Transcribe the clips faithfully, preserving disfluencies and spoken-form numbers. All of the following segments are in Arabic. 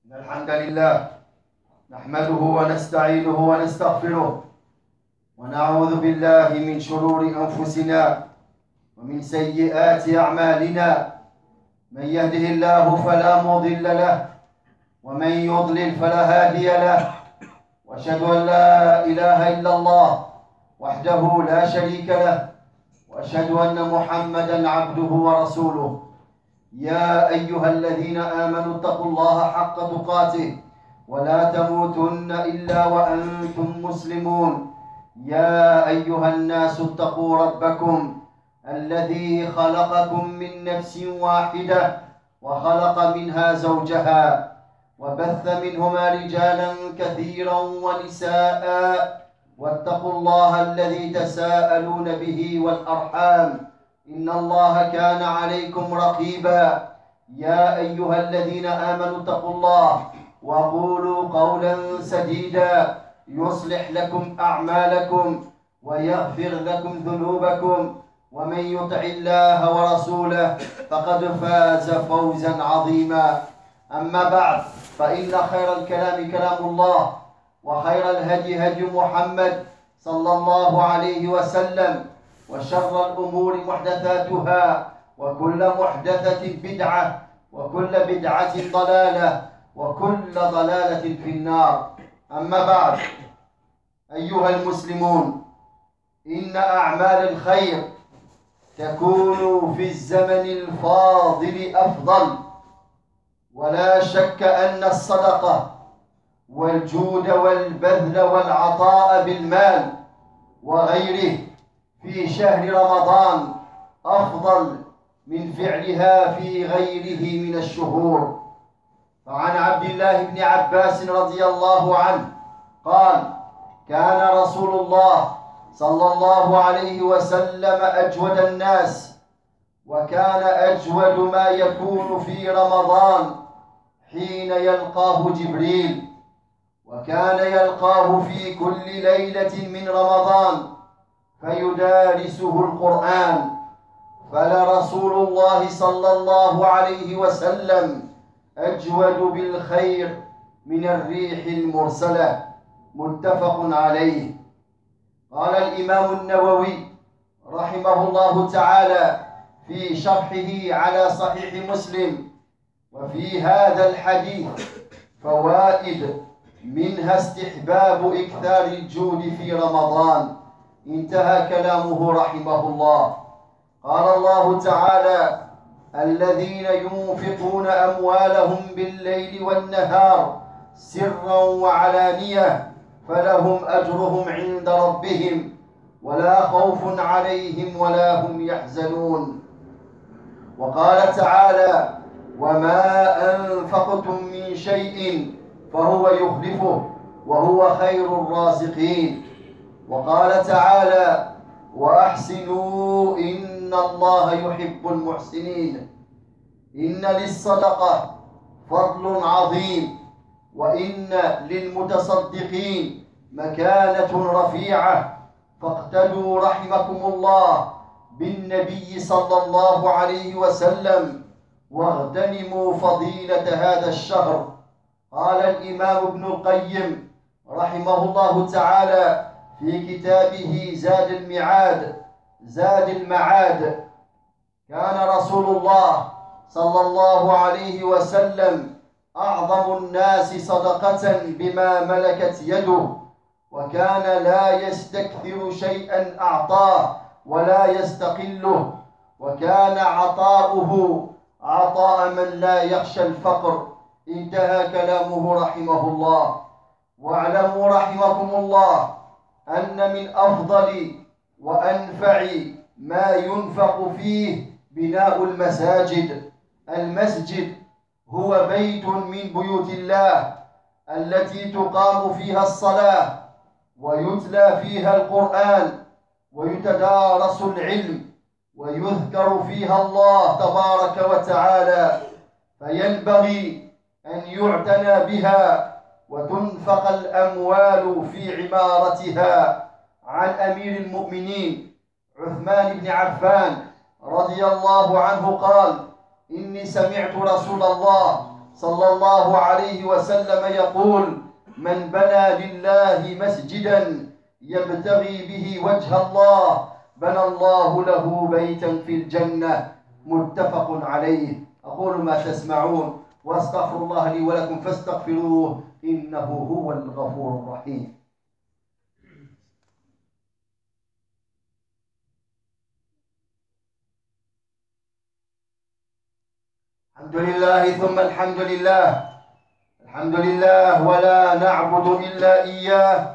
إن الحمد لله نحمده ونستعينه ونستغفره ونعوذ بالله من شرور أنفسنا ومن سيئات أعمالنا. من يهده الله فلا مضل له ومن يضلل فلا هادي له، وأشهد أن لا إله إلا الله وحده لا شريك له، وأشهد أن محمدا عبده ورسوله. يا أيها الذين آمنوا اتقوا الله حق تقاته ولا تموتن إلا وأنتم مسلمون. يا أيها الناس اتقوا ربكم الذي خلقكم من نفس واحدة وخلق منها زوجها وبث منهما رجالا كثيرا ونساء، واتقوا الله الذي تساءلون به والأرحام إن الله كان عليكم رقيبا. يا أيها الذين آمنوا اتقوا الله وقولوا قولا سديدا يصلح لكم أعمالكم ويغفر لكم ذنوبكم، ومن يطع الله ورسوله فقد فاز فوزا عظيما. أما بعد، فإن خير الكلام كلام الله، وخير الهدي هدي محمد صلى الله عليه وسلم، وشر الأمور محدثاتها، وكل محدثة بدعة، وكل بدعة ضلالة، وكل ضلالة في النار. أما بعد، أيها المسلمون، إن أعمال الخير تكون في الزمن الفاضل أفضل، ولا شك أن الصدقة والجود والبذل والعطاء بالمال وغيره في شهر رمضان أفضل من فعلها في غيره من الشهور. فعن عبد الله بن عباس رضي الله عنه قال: كان رسول الله صلى الله عليه وسلم أجود الناس، وكان أجود ما يكون في رمضان حين يلقاه جبريل، وكان يلقاه في كل ليلة من رمضان فيدارسه القرآن. فلرسول الله صلى الله عليه وسلم أجود بالخير من الريح المرسلة. متفق عليه. قال الإمام النووي رحمه الله تعالى في شرحه على صحيح مسلم: وفي هذا الحديث فوائد، منها استحباب إكثار الجود في رمضان. انتهى كلامه رحمه الله. قال الله تعالى: الذين ينفقون أموالهم بالليل والنهار سرا وعلانية فلهم أجرهم عند ربهم ولا خوف عليهم ولا هم يحزنون. وقال تعالى: وما أنفقتم من شيء فهو يخلفه وهو خير الرازقين. وقال تعالى: وأحسنوا إن الله يحب المحسنين. إن للصدقة فضل عظيم، وإن للمتصدقين مكانة رفيعة، فاقتدوا رحمكم الله بالنبي صلى الله عليه وسلم واغتنموا فضيلة هذا الشهر. قال الإمام ابن القيم رحمه الله تعالى في كتابه زاد المعاد زاد المعاد: كان رسول الله صلى الله عليه وسلم أعظم الناس صدقة بما ملكت يده، وكان لا يستكثر شيئا أعطاه ولا يستقله، وكان عطاؤه عطاء من لا يخشى الفقر. انتهى كلامه رحمه الله. واعلموا رحمكم الله أن من أفضل وأنفع ما ينفق فيه بناء المساجد. المسجد هو بيت من بيوت الله التي تقام فيها الصلاة ويتلى فيها القرآن ويتدارس العلم ويذكر فيها الله تبارك وتعالى، فينبغي أن يعتنى بها وتنفق الأموال في عمارتها. عن أمير المؤمنين عثمان بن عفان رضي الله عنه قال: إني سمعت رسول الله صلى الله عليه وسلم يقول: من بنى لله مسجدا يبتغي به وجه الله بنى الله له بيتا في الجنة. متفق عليه. أقول ما تسمعون وأستغفر الله لي ولكم فاستغفروه إنه هو الغفور الرحيم. الحمد لله ثم الحمد لله، الحمد لله ولا نعبد إلا إياه،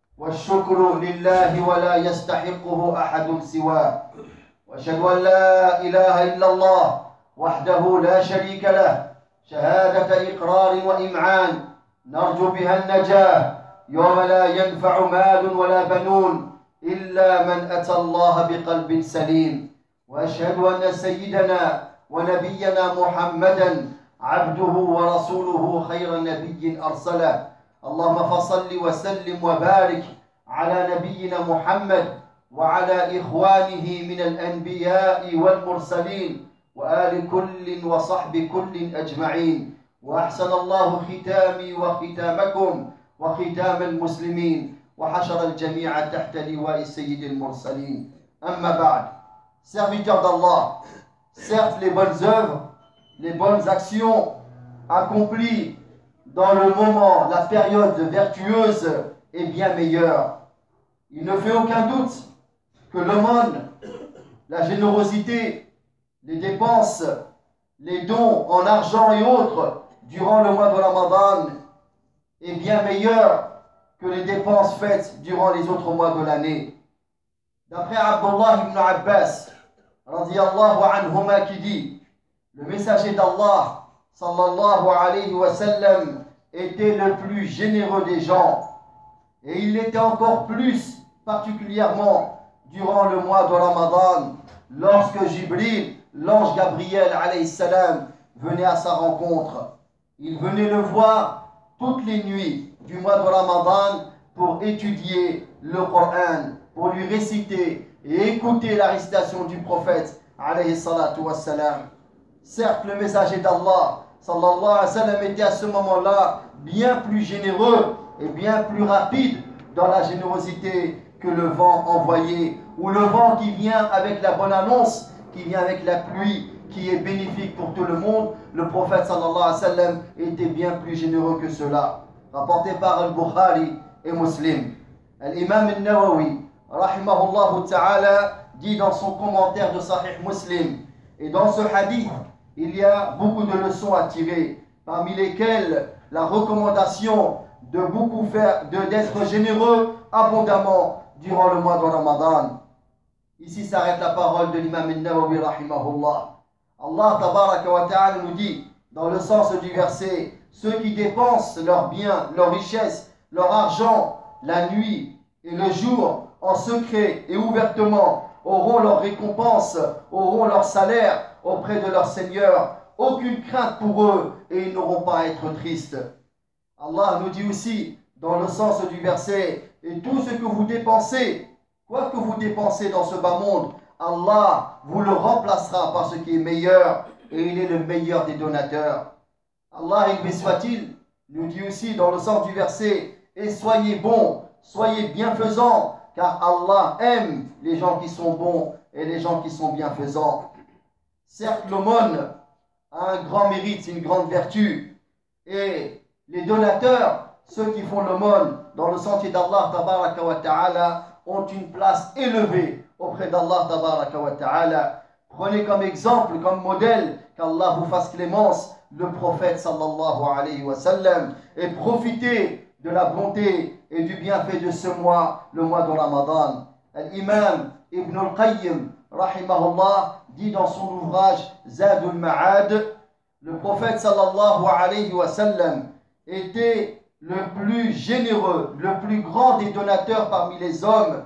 والشكر لله ولا يستحقه أحد سواه، وأشهد أن لا إله إلا الله وحده لا شريك له شهادة إقرار وإمعان نرجو بها النجاة يوم لا ينفع مال ولا بنون إلا من أتى الله بقلب سليم. وأشهد أن سيدنا ونبينا محمدا عبده ورسوله خير نبي أرسله. اللهم فصل وسلم وبارك على نبينا محمد وعلى إخوانه من الأنبياء والمرسلين وآل كل وصحب كل أجمعين. وأحسن الله ختامي وختامكم وختام المسلمين وحشر الجميع تحت لواء سيد المرسلين. أما بعد. Serviteurs d'Allah, certes les bonnes œuvres, les bonnes actions accomplies dans le moment, la période vertueuse est bien meilleure. Il ne fait aucun doute que l'aumône, la générosité, les dépenses, les dons en argent et autres durant le mois de Ramadan est bien meilleur que les dépenses faites durant les autres mois de l'année. D'après Abdullah ibn Abbas, radiyallahu anhuma, qui dit: le messager d'Allah, sallallahu alayhi wa sallam, était le plus généreux des gens, et il l'était encore plus particulièrement durant le mois de Ramadan, lorsque Jibril, l'ange Gabriel alayhi salam, venait à sa rencontre. Il venait le voir toutes les nuits du mois de Ramadan pour étudier le Coran, pour lui réciter et écouter la récitation du prophète alayhi salatu wassalam. Certes, le messager d'Allah sallallahu alayhi wa sallam était à ce moment-là bien plus généreux et bien plus rapide dans la générosité que le vent envoyé, ou le vent qui vient avec la bonne annonce, qui vient avec la pluie, qui est bénéfique pour tout le monde. Le prophète sallallahu alayhi wa sallam était bien plus généreux que cela. Rapporté par Al-Bukhari et Muslim. Al-Imam Al-Nawawi, rahimahullah ta'ala, dit dans son commentaire de Sahih Muslim, et dans ce hadith, il y a beaucoup de leçons à tirer, parmi lesquelles la recommandation de beaucoup faire, de d'être généreux abondamment durant le mois de Ramadan. Ici s'arrête la parole de l'imam al-Nawawi rahimahullah. Allah tabaraka wa ta'ala nous dit, dans le sens du verset: ceux qui dépensent leurs biens, leurs richesses, leur argent, la nuit et le jour, en secret et ouvertement, auront leur récompense, auront leur salaire auprès de leur Seigneur. Aucune crainte pour eux et ils n'auront pas à être tristes. Allah nous dit aussi, dans le sens du verset: et tout ce que vous dépensez, quoi que vous dépensez dans ce bas monde, Allah vous le remplacera par ce qui est meilleur, et il est le meilleur des donateurs. Allah, élevé soit-il, nous dit aussi dans le sens du verset: et soyez bons, soyez bienfaisants, car Allah aime les gens qui sont bons et les gens qui sont bienfaisants. Certes, l'aumône a un grand mérite, c'est une grande vertu, et les donateurs, ceux qui font l'aumône dans le sentier d'Allah tabaraka wa ta'ala, ont une place élevée auprès d'Allah tabaraka wa ta'ala. Prenez comme exemple, comme modèle, qu'Allah vous fasse clémence, le prophète sallallahu alayhi wa sallam, et profitez de la bonté et du bienfait de ce mois, le mois de Ramadan. L'imam Ibn al-Qayyim, rahimahullah, dit dans son ouvrage Zadul Ma'ad, le prophète sallallahu alayhi wa sallam était le plus généreux, le plus grand des donateurs parmi les hommes.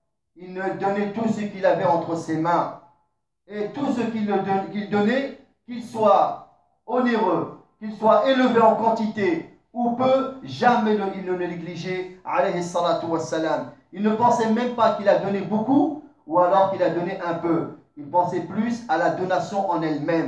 Il ne donnait tout ce qu'il avait entre ses mains. Et tout ce qu'il qu'il donnait, qu'il soit onéreux, qu'il soit élevé en quantité ou peu, jamais le, il ne le négligeait, alayhi salatu wassalam. Il ne pensait même pas qu'il a donné beaucoup ou alors qu'il a donné un peu. Il pensait plus à la donation en elle-même.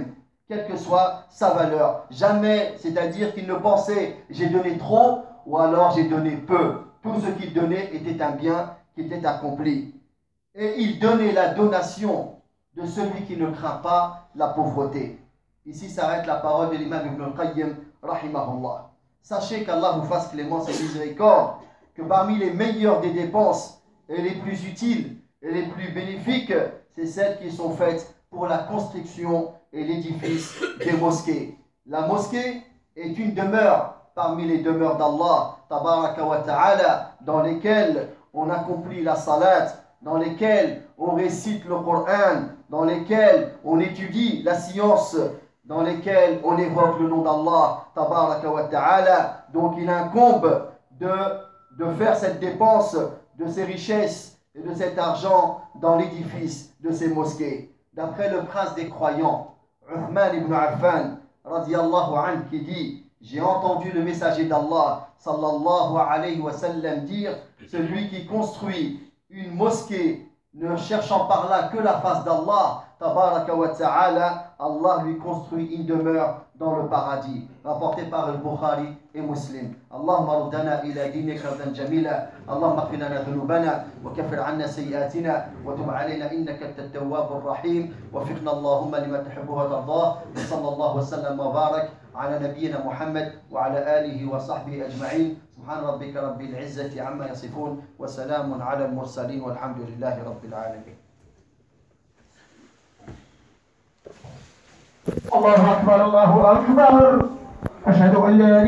quelle que soit sa valeur. Jamais, c'est-à-dire qu'il ne pensait j'ai donné trop ou alors j'ai donné peu. Tout ce qu'il donnait était un bien qui était accompli. Et il donnait la donation de celui qui ne craint pas la pauvreté. Ici s'arrête la parole de l'imam Ibn al-Qayyim, rahimahullah. Sachez qu'Allah vous fasse clémence et miséricorde, que parmi les meilleures des dépenses et les plus utiles et les plus bénéfiques, c'est celles qui sont faites pour la construction et l'édifice des mosquées. La mosquée est une demeure parmi les demeures d'Allah, tabaraka wa ta'ala, dans lesquelles on accomplit la salat, dans lesquelles on récite le Coran, dans lesquelles on étudie la science, dans lesquelles on évoque le nom d'Allah, tabaraka wa ta'ala. Donc il incombe de, de faire cette dépense de ces richesses et de cet argent dans l'édifice de ces mosquées. D'après le prince des croyants, Uthman ibn Affan, radiyallahu anhu, qui dit: j'ai entendu le messager d'Allah, sallallahu alayhi wa sallam, dire: celui qui construit une mosquée ne cherchant par là que la face d'Allah, tabaraka wa ta'ala, Allah lui construit une demeure dans le paradis. Rapporté par le Bukhari et Muslim. Allahumma ruddana ila dinika radan jamila. Allahumma ighfir lana dhunubana wa kaffir anna sayyi'atina wa tub alayna innaka antat tawwabur rahim. Waffiqna Allahumma lima tuhibbu wa tardah. Wa sallallahu wa sallam wa barak ala nabiyyina Muhammad wa ala alihi wa sahbihi ajma'in. سبحان ربك رب العزة عما يصفون وسلام على المرسلين والحمد لله رب العالمين. الله أكبر الله أكبر أشهد أن لا